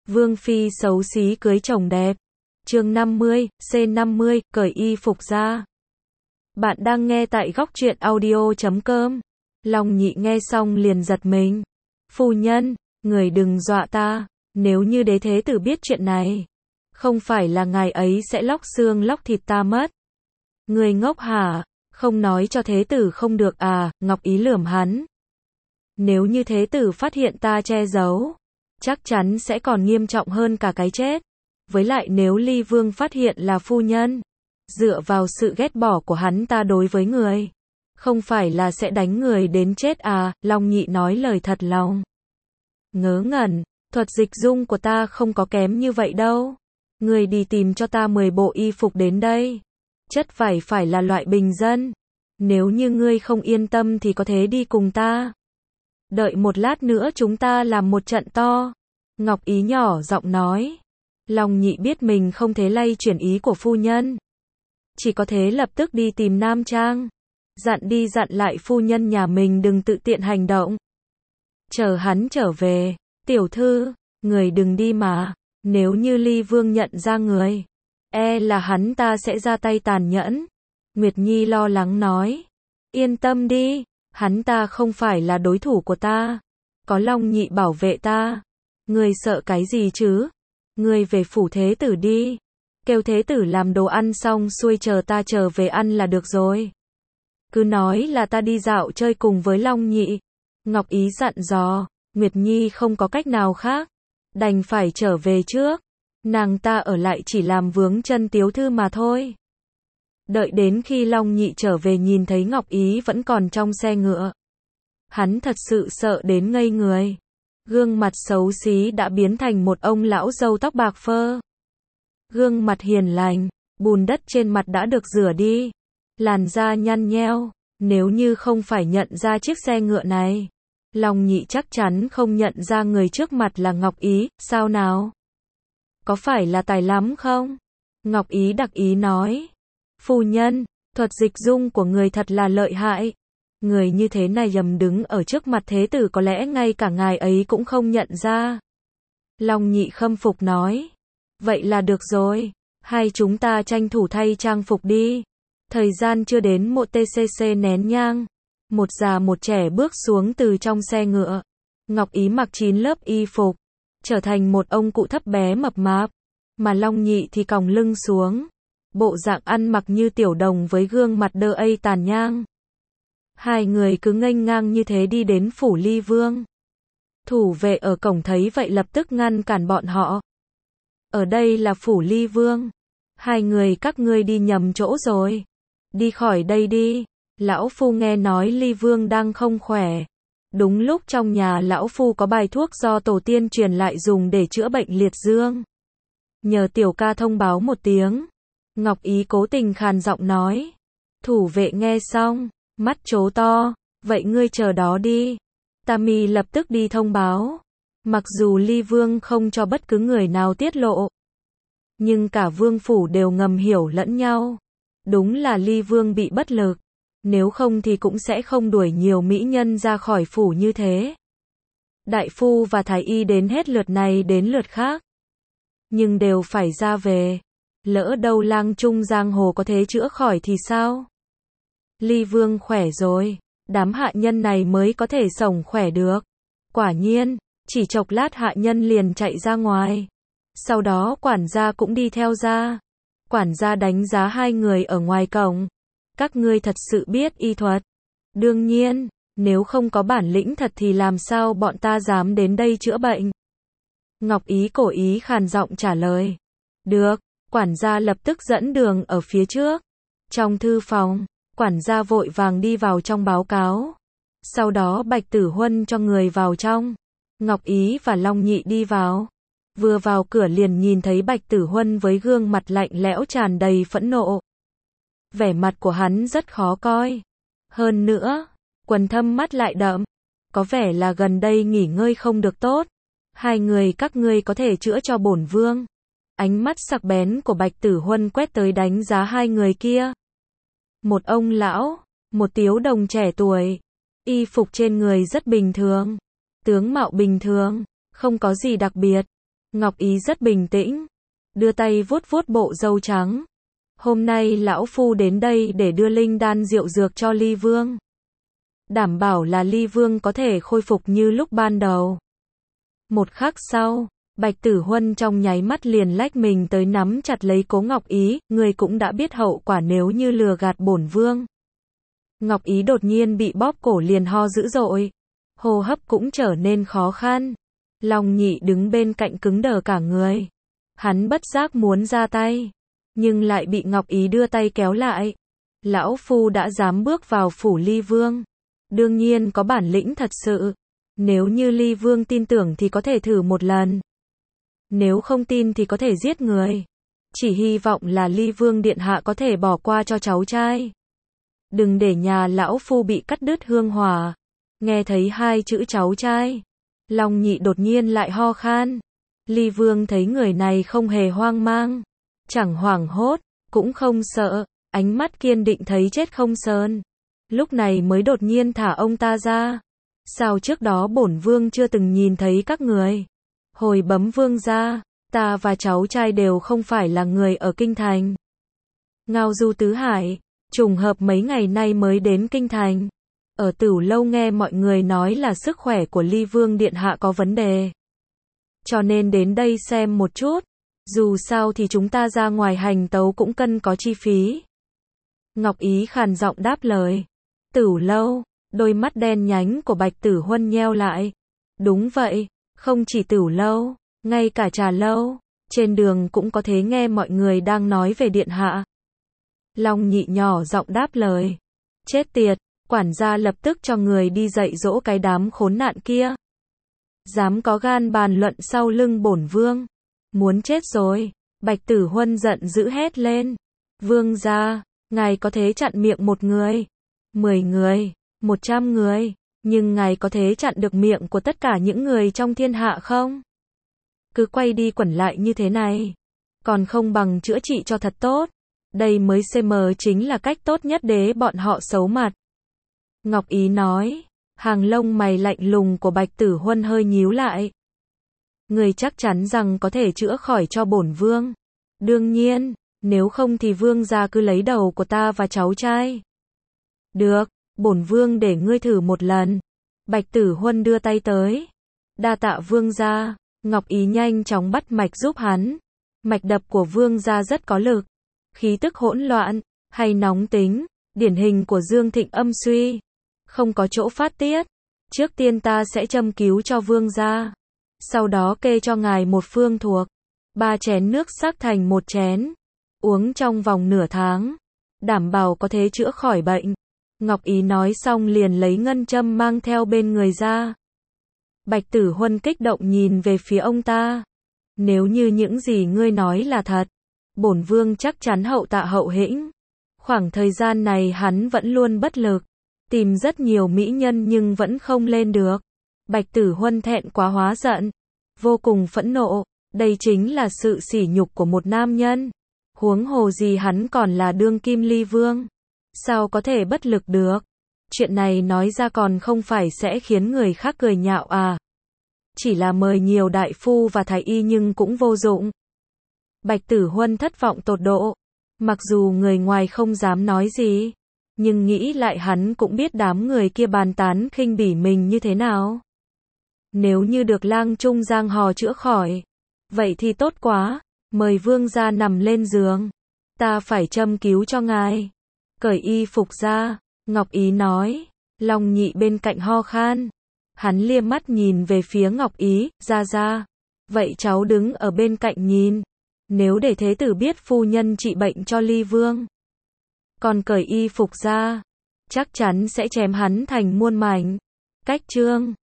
Vương phi xấu xí cưới chồng đẹp. Chương 50, C50, cởi y phục ra. Bạn đang nghe tại góc truyện audio.com. Long Nhị nghe xong liền giật mình. Phu nhân, người đừng dọa ta, nếu như đế thế tử biết chuyện này, không phải là ngài ấy sẽ lóc xương lóc thịt ta mất. Người ngốc hả, không nói cho thế tử không được à, Ngọc Ý lườm hắn. Nếu như thế tử phát hiện ta che giấu, chắc chắn sẽ còn nghiêm trọng hơn cả cái chết. Với lại nếu Ly Vương phát hiện là phu nhân, dựa vào sự ghét bỏ của hắn ta đối với người, không phải là sẽ đánh người đến chết à, Long Nhị nói lời thật lòng. Ngớ ngẩn, thuật dịch dung của ta không có kém như vậy đâu. Người đi tìm cho ta 10 bộ y phục đến đây. Chất vải phải là loại bình dân. Nếu như ngươi không yên tâm thì có thể đi cùng ta. Đợi một lát nữa chúng ta làm một trận to. Ngọc Ý nhỏ giọng nói. Long Nhị biết mình không thể lay chuyển ý của phu nhân. Chỉ có thế lập tức đi tìm Nam Trang. Dặn đi dặn lại phu nhân nhà mình đừng tự tiện hành động. Chờ hắn trở về. Tiểu thư, người đừng đi mà. Nếu như Ly Vương nhận ra người, là hắn ta sẽ ra tay tàn nhẫn. Nguyệt Nhi lo lắng nói. Yên tâm đi, hắn ta không phải là đối thủ của ta. Có Long Nhị bảo vệ ta. Người sợ cái gì chứ? Người về phủ thế tử đi. Kêu thế tử làm đồ ăn xong xuôi chờ ta trở về ăn là được rồi. Cứ nói là ta đi dạo chơi cùng với Long Nhị. Ngọc Ý dặn dò. Nguyệt Nhi không có cách nào khác, đành phải trở về trước. Nàng ta ở lại chỉ làm vướng chân Tiếu thư mà thôi. Đợi đến khi Long Nhị trở về nhìn thấy Ngọc Ý vẫn còn trong xe ngựa, hắn thật sự sợ đến ngây người. Gương mặt xấu xí đã biến thành một ông lão râu tóc bạc phơ. Gương mặt hiền lành, bùn đất trên mặt đã được rửa đi, làn da nhăn nheo. Nếu như không phải nhận ra chiếc xe ngựa này, Long Nhị chắc chắn không nhận ra người trước mặt là Ngọc Ý. Sao nào? Có phải là tài lắm không? Ngọc Ý đặc ý nói. Phu nhân, thuật dịch dung của người thật là lợi hại. Người như thế này đứng ở trước mặt thế tử có lẽ ngay cả ngài ấy cũng không nhận ra. Long Nhị khâm phục nói. Vậy là được rồi. Hay chúng ta tranh thủ thay trang phục đi. Thời gian chưa đến một TCC nén nhang. Một già một trẻ bước xuống từ trong xe ngựa. Ngọc Ý mặc 9 lớp y phục, trở thành một ông cụ thấp bé mập mạp, mà Long Nhị thì còng lưng xuống, bộ dạng ăn mặc như tiểu đồng với gương mặt đơ tàn nhang. Hai người cứ nghênh ngang như thế đi đến phủ Ly Vương. Thủ vệ ở cổng thấy vậy lập tức ngăn cản bọn họ. Ở đây là phủ Ly Vương. Hai người các ngươi đi nhầm chỗ rồi. Đi khỏi đây đi. Lão phu nghe nói Ly Vương đang không khỏe. Đúng lúc trong nhà lão phu có bài thuốc do tổ tiên truyền lại dùng để chữa bệnh liệt dương. Nhờ tiểu ca thông báo một tiếng. Ngọc Ý cố tình khàn giọng nói. Thủ vệ nghe xong, mắt trố to. Vậy ngươi chờ đó đi. Tammy lập tức đi thông báo. Mặc dù Ly Vương không cho bất cứ người nào tiết lộ, nhưng cả vương phủ đều ngầm hiểu lẫn nhau. Đúng là Ly Vương bị bất lực. Nếu không thì cũng sẽ không đuổi nhiều mỹ nhân ra khỏi phủ như thế. Đại phu và thái y đến hết lượt này đến lượt khác, nhưng đều phải ra về. Lỡ đâu lang trung giang hồ có thể chữa khỏi thì sao? Ly Vương khỏe rồi, đám hạ nhân này mới có thể sống khỏe được. Quả nhiên, chỉ chốc lát hạ nhân liền chạy ra ngoài. Sau đó quản gia cũng đi theo ra. Quản gia đánh giá hai người ở ngoài cổng. Các ngươi thật sự biết y thuật. Đương nhiên, nếu không có bản lĩnh thật thì làm sao bọn ta dám đến đây chữa bệnh. Ngọc Ý cố ý khàn giọng trả lời. Được, quản gia lập tức dẫn đường ở phía trước. Trong thư phòng, quản gia vội vàng đi vào trong báo cáo. Sau đó Bạch Tử Huân cho người vào trong. Ngọc Ý và Long Nhị đi vào. Vừa vào cửa liền nhìn thấy Bạch Tử Huân với gương mặt lạnh lẽo tràn đầy phẫn nộ. Vẻ mặt của hắn rất khó coi. Hơn nữa, quầng thâm mắt lại đậm. Có vẻ là gần đây nghỉ ngơi không được tốt. Hai người các ngươi có thể chữa cho bổn vương. Ánh mắt sắc bén của Bạch Tử Huân quét tới đánh giá hai người kia. Một ông lão, một tiếu đồng trẻ tuổi. Y phục trên người rất bình thường. Tướng mạo bình thường, không có gì đặc biệt. Ngọc Ý rất bình tĩnh, đưa tay vuốt vuốt bộ râu trắng. Hôm nay lão phu đến đây để đưa linh đan diệu dược cho Ly Vương. Đảm bảo là Ly Vương có thể khôi phục như lúc ban đầu. Một khắc sau, Bạch Tử Huân trong nháy mắt liền lách mình tới nắm chặt lấy Cố Ngọc Ý, người cũng đã biết hậu quả nếu như lừa gạt bổn vương. Ngọc Ý đột nhiên bị bóp cổ liền ho dữ dội, hô hấp cũng trở nên khó khăn. Long Nhị đứng bên cạnh cứng đờ cả người. Hắn bất giác muốn ra tay, nhưng lại bị Ngọc Ý đưa tay kéo lại. Lão phu đã dám bước vào phủ Ly Vương, đương nhiên có bản lĩnh thật sự. Nếu như Ly Vương tin tưởng thì có thể thử một lần. Nếu không tin thì có thể giết người. Chỉ hy vọng là Ly Vương điện hạ có thể bỏ qua cho cháu trai. Đừng để nhà lão phu bị cắt đứt hương hỏa. Nghe thấy hai chữ cháu trai, Long Nhị đột nhiên lại ho khan. Ly Vương thấy người này không hề hoang mang, chẳng hoảng hốt, cũng không sợ, ánh mắt kiên định thấy chết không sơn. Lúc này mới đột nhiên thả ông ta ra. Sao trước đó bổn vương chưa từng nhìn thấy các người? Hồi bấm vương gia, ta và cháu trai đều không phải là người ở kinh thành. Ngao du tứ hải, trùng hợp mấy ngày nay mới đến kinh thành. Ở Tửu Lâu nghe mọi người nói là sức khỏe của Ly Vương điện hạ có vấn đề, cho nên đến đây xem một chút. Dù sao thì chúng ta ra ngoài hành tấu cũng cần có chi phí. Ngọc Ý khàn giọng đáp lời. Tửu Lâu, đôi mắt đen nhánh của Bạch Tử Huân nheo lại. Đúng vậy, không chỉ Tửu Lâu, ngay cả trà lâu, trên đường cũng có thể nghe mọi người đang nói về điện hạ. Long Nhị nhỏ giọng đáp lời. Chết tiệt, quản gia lập tức cho người đi dạy dỗ cái đám khốn nạn kia. Dám có gan bàn luận sau lưng bổn vương. Muốn chết rồi. Bạch Tử Huân giận dữ hét lên. Vương gia, ngài có thể chặn miệng một người, 10 người, 100 người, nhưng ngài có thể chặn được miệng của tất cả những người trong thiên hạ không? Cứ quay đi quẩn lại như thế này, còn không bằng chữa trị cho thật tốt. Đây mới CM chính là cách tốt nhất để bọn họ xấu mặt. Ngọc Ý nói. Hàng lông mày lạnh lùng của Bạch Tử Huân hơi nhíu lại. Người chắc chắn rằng có thể chữa khỏi cho bổn vương. Đương nhiên, nếu không thì vương gia cứ lấy đầu của ta và cháu trai. Được, bổn vương để ngươi thử một lần. Bạch Tử Huân đưa tay tới. Đa tạ vương gia. Ngọc Ý nhanh chóng bắt mạch giúp hắn. Mạch đập của vương gia rất có lực. Khí tức hỗn loạn, hay nóng tính, điển hình của Dương Thịnh âm suy. Không có chỗ phát tiết. Trước tiên ta sẽ châm cứu cho vương gia. Sau đó kê cho ngài một phương thuốc. 3 chén nước sắc thành 1 chén. Uống trong vòng nửa tháng. Đảm bảo có thể chữa khỏi bệnh. Ngọc Ý nói xong liền lấy ngân châm mang theo bên người ra. Bạch Tử Huân kích động nhìn về phía ông ta. Nếu như những gì ngươi nói là thật, bổn vương chắc chắn hậu tạ hậu hĩnh. Khoảng thời gian này hắn vẫn luôn bất lực. Tìm rất nhiều mỹ nhân nhưng vẫn không lên được. Bạch Tử Huân thẹn quá hóa giận. Vô cùng phẫn nộ. Đây chính là sự sỉ nhục của một nam nhân. Huống hồ gì hắn còn là đương kim Ly Vương. Sao có thể bất lực được? Chuyện này nói ra còn không phải sẽ khiến người khác cười nhạo à? Chỉ là mời nhiều đại phu và thái y nhưng cũng vô dụng. Bạch Tử Huân thất vọng tột độ. Mặc dù người ngoài không dám nói gì, nhưng nghĩ lại hắn cũng biết đám người kia bàn tán khinh bỉ mình như thế nào. Nếu như được Lang Trung Giang Hò chữa khỏi, vậy thì tốt quá. Mời vương gia nằm lên giường. Ta phải châm cứu cho ngài. Cởi y phục ra. Ngọc Ý nói. Long Nhị bên cạnh ho khan. Hắn liếc mắt nhìn về phía Ngọc Ý. Ra. Vậy cháu đứng ở bên cạnh nhìn. Nếu để thế tử biết phu nhân trị bệnh cho Ly Vương, còn cởi y phục ra, chắc chắn sẽ chém hắn thành muôn mảnh. Cách chương